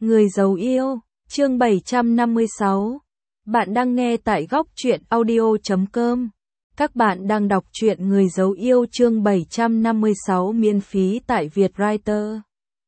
Người giấu yêu, chương 756. Bạn đang nghe tại góc truyện audio.com. Các bạn đang đọc truyện Người giấu yêu chương 756 miễn phí tại Vietwriter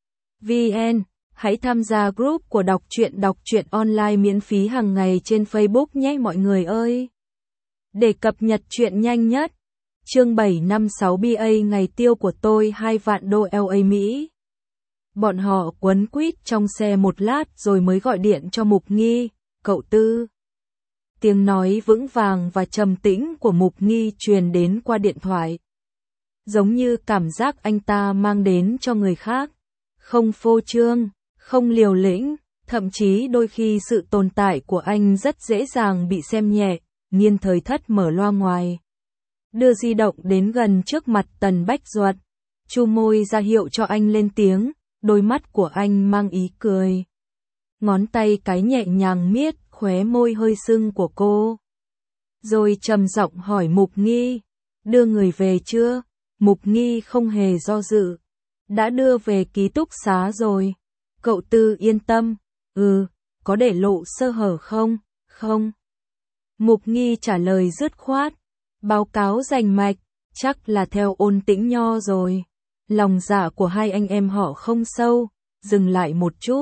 VN. Hãy tham gia group của đọc truyện online miễn phí hàng ngày trên Facebook nhé mọi người ơi. Để cập nhật truyện nhanh nhất. Chương 756 BA ngày tiêu của tôi 2 vạn đô LA Mỹ. Bọn họ quấn quýt trong xe một lát rồi mới gọi điện cho Mục Nghi, cậu Tư. Tiếng nói vững vàng và trầm tĩnh của Mục Nghi truyền đến qua điện thoại. Giống như cảm giác anh ta mang đến cho người khác. Không phô trương, không liều lĩnh, thậm chí đôi khi sự tồn tại của anh rất dễ dàng bị xem nhẹ. Niên Thời Thất mở loa ngoài. Đưa di động đến gần trước mặt Tần Bách Duật. Chu môi ra hiệu cho anh lên tiếng. Đôi mắt của anh mang ý cười. Ngón tay cái nhẹ nhàng miết khóe môi hơi sưng của cô. Rồi trầm giọng hỏi Mục Nghi. Đưa người về chưa? Mục Nghi không hề do dự. Đã đưa về ký túc xá rồi. Cậu Tư yên tâm. Có để lộ sơ hở không? Không. Mục Nghi trả lời dứt khoát. Báo cáo rành mạch. Chắc là theo Ôn Tĩnh Nho rồi. Lòng dạ của hai anh em họ không sâu, dừng lại một chút.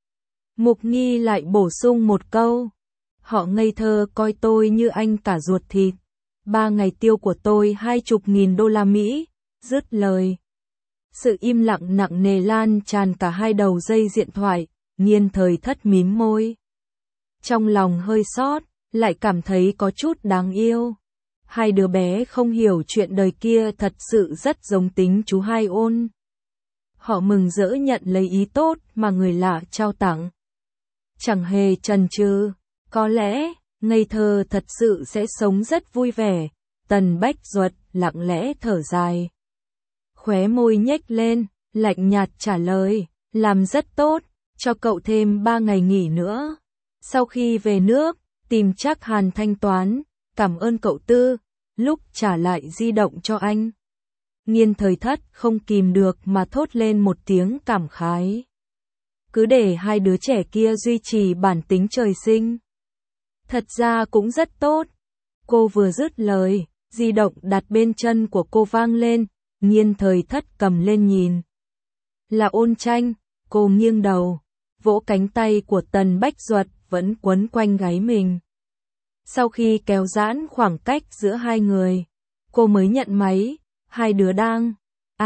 Mục Nghi lại bổ sung một câu. Họ ngây thơ coi tôi như anh cả ruột thịt. 3 ngày tiêu của tôi 20.000 đô la Mỹ, dứt lời. Sự im lặng nặng nề lan tràn cả hai đầu dây điện thoại, Niên Thời Thất mím môi. Trong lòng hơi xót, lại cảm thấy có chút đáng yêu. Hai đứa bé không hiểu chuyện đời kia thật sự rất giống tính chú hai Ôn. Họ mừng rỡ nhận lấy ý tốt mà người lạ trao tặng. Chẳng hề chần chừ, có lẽ, ngây thơ thật sự sẽ sống rất vui vẻ. Tần Bách Duật lặng lẽ thở dài. Khóe môi nhếch lên, lạnh nhạt trả lời, làm rất tốt, cho cậu thêm 3 ngày nghỉ nữa. Sau khi về nước, tìm Trác Hàn thanh toán. Cảm ơn cậu Tư, lúc trả lại di động cho anh. Niên Thời Thất không kìm được mà thốt lên một tiếng cảm khái. Cứ để hai đứa trẻ kia duy trì bản tính trời sinh. Thật ra cũng rất tốt. Cô vừa dứt lời, di động đặt bên chân của cô vang lên, Niên Thời Thất cầm lên nhìn. Là Ôn Tranh, cô nghiêng đầu, vỗ cánh tay của Tần Bách Duật vẫn quấn quanh gáy mình. Sau khi kéo giãn khoảng cách giữa hai người, cô mới nhận máy, hai đứa đang.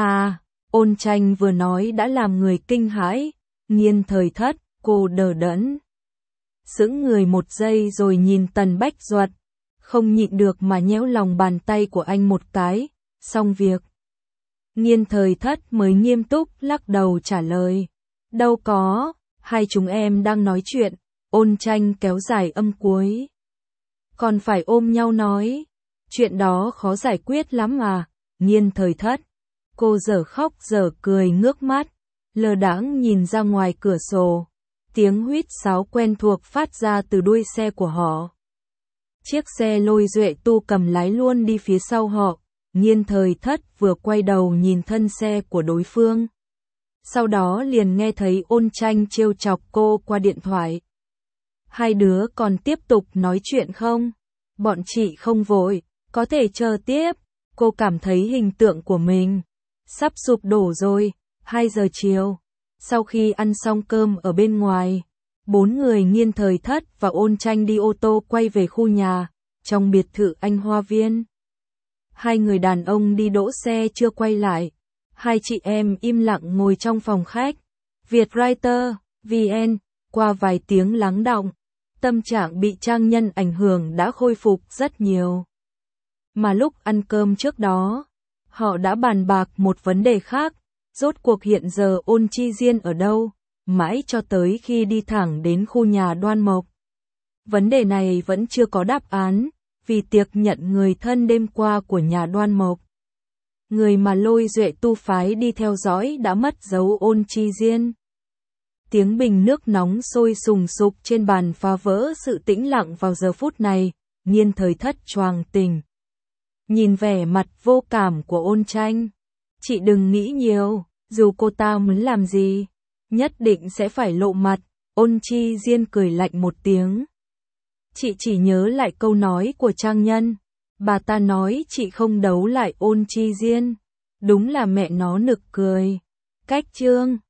Ôn Tranh vừa nói đã làm người kinh hãi, Niên Thời Thất, cô đờ đẫn. Sững người một giây rồi nhìn Tần Bách Duật, không nhịn được mà nhéo lòng bàn tay của anh một cái, xong việc. Niên Thời Thất mới nghiêm túc lắc đầu trả lời. Đâu có, hai chúng em đang nói chuyện, Ôn Tranh kéo dài âm cuối. Còn phải ôm nhau nói, chuyện đó khó giải quyết lắm mà. Niên Thời Thất, cô dở khóc dở cười ngước mắt, lờ đãng nhìn ra ngoài cửa sổ, tiếng huýt sáo quen thuộc phát ra từ đuôi xe của họ. Chiếc xe Lôi Duệ Tu cầm lái luôn đi phía sau họ, Niên Thời Thất vừa quay đầu nhìn thân xe của đối phương. Sau đó liền nghe thấy Ôn Tranh trêu chọc cô qua điện thoại. Hai đứa còn tiếp tục nói chuyện không? Bọn chị không vội, có thể chờ tiếp. Cô cảm thấy hình tượng của mình sắp sụp đổ rồi. 2 giờ chiều, sau khi ăn xong cơm ở bên ngoài, 4 người Niên Thời Thất và Ôn Tranh đi ô tô quay về khu nhà, trong biệt thự Anh Hoa Viên. Hai người đàn ông đi đỗ xe chưa quay lại. Hai chị em im lặng ngồi trong phòng khách. Vietwriter VN, qua vài tiếng lắng đọng. Tâm trạng bị trang nhân ảnh hưởng đã khôi phục rất nhiều. Mà lúc ăn cơm trước đó, họ đã bàn bạc một vấn đề khác, rốt cuộc hiện giờ Ôn Chi Diên ở đâu, mãi cho tới khi đi thẳng đến khu nhà Đoan Mộc. Vấn đề này vẫn chưa có đáp án, vì tiệc nhận người thân đêm qua của nhà Đoan Mộc. Người mà Lôi Duệ Tu phái đi theo dõi đã mất dấu Ôn Chi Diên. Tiếng bình nước nóng sôi sùng sục trên bàn phá vỡ sự tĩnh lặng vào giờ phút này, Niên Thời Thất choàng tỉnh. Nhìn vẻ mặt vô cảm của Ôn Tranh. Chị đừng nghĩ nhiều, dù cô ta muốn làm gì, nhất định sẽ phải lộ mặt, Ôn Chi Diên cười lạnh một tiếng. Chị chỉ nhớ lại câu nói của Trang Nhân. Bà ta nói chị không đấu lại Ôn Chi Diên. Đúng là mẹ nó nực cười. Cách chương